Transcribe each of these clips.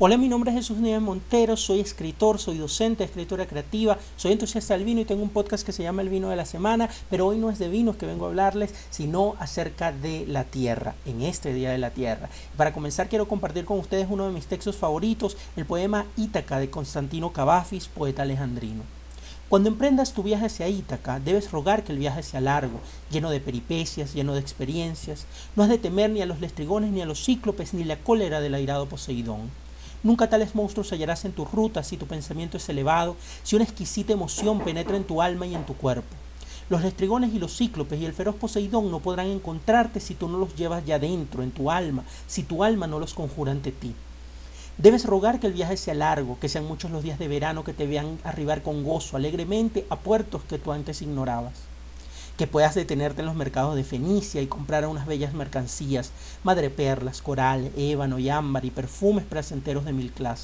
Hola, mi nombre es Jesús Nieves Montero, soy escritor, soy docente de escritura creativa, soy entusiasta del vino y tengo un podcast que se llama El Vino de la Semana, pero hoy no es de vinos que vengo a hablarles, sino acerca de la tierra, en este Día de la Tierra. Para comenzar quiero compartir con ustedes uno de mis textos favoritos, el poema Ítaca de Constantino Cavafis, poeta alejandrino. Cuando emprendas tu viaje hacia Ítaca, debes rogar que el viaje sea largo, lleno de peripecias, lleno de experiencias. No has de temer ni a los lestrigones, ni a los cíclopes, ni la cólera del airado Poseidón. Nunca tales monstruos hallarás en tus rutas si tu pensamiento es elevado, si una exquisita emoción penetra en tu alma y en tu cuerpo. Los lestrigones y los cíclopes y el feroz Poseidón no podrán encontrarte si tú no los llevas ya dentro, en tu alma, si tu alma no los conjura ante ti. Debes rogar que el viaje sea largo, que sean muchos los días de verano que te vean arribar con gozo, alegremente, a puertos que tú antes ignorabas. Que puedas detenerte en los mercados de Fenicia y comprar unas bellas mercancías, madreperlas, coral, ébano y ámbar y perfumes placenteros de mil clases.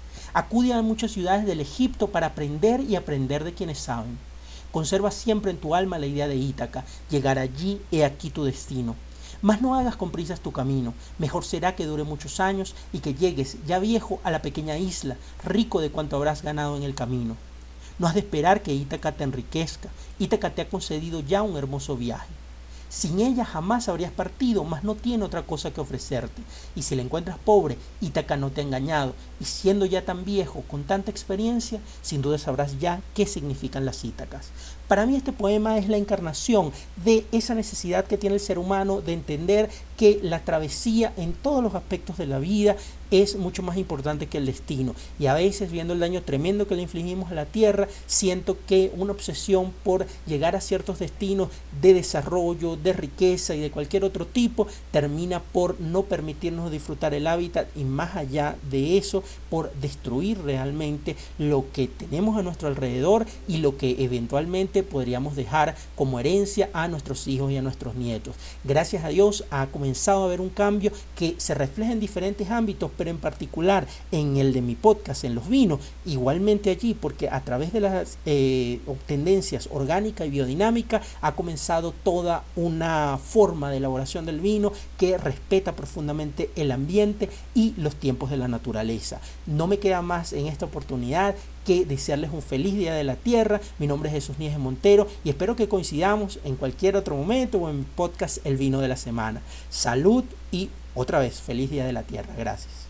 Acude a muchas ciudades del Egipto para aprender y aprender de quienes saben. Conserva siempre en tu alma la idea de Ítaca, llegar allí, he aquí tu destino. Mas no hagas con prisas tu camino, mejor será que dure muchos años y que llegues, ya viejo, a la pequeña isla, rico de cuanto habrás ganado en el camino. No has de esperar que Ítaca te enriquezca, Ítaca te ha concedido ya un hermoso viaje. Sin ella jamás habrías partido, mas no tiene otra cosa que ofrecerte. Y si la encuentras pobre, Ítaca no te ha engañado, y siendo ya tan viejo, con tanta experiencia, sin duda sabrás ya qué significan las Ítacas. Para mí este poema es la encarnación de esa necesidad que tiene el ser humano de entender que la travesía en todos los aspectos de la vida es mucho más importante que el destino. Y a veces, viendo el daño tremendo que le infligimos a la tierra, siento que una obsesión por llegar a ciertos destinos de desarrollo, de riqueza y de cualquier otro tipo, termina por no permitirnos disfrutar el hábitat y, más allá de eso, por destruir realmente lo que tenemos a nuestro alrededor y lo que eventualmente podríamos dejar como herencia a nuestros hijos y a nuestros nietos. Gracias a Dios ha comenzado a haber un cambio que se refleja en diferentes ámbitos, pero en particular en el de mi podcast, en los vinos, igualmente allí, porque a través de las tendencias orgánica y biodinámica ha comenzado toda una forma de elaboración del vino que respeta profundamente el ambiente y los tiempos de la naturaleza. No me queda más en esta oportunidad que desearles un feliz Día de la Tierra. Mi nombre es Jesús Nieves Montero y espero que coincidamos en cualquier otro momento o en mi podcast El Vino de la Semana. Salud y otra vez, feliz Día de la Tierra. Gracias.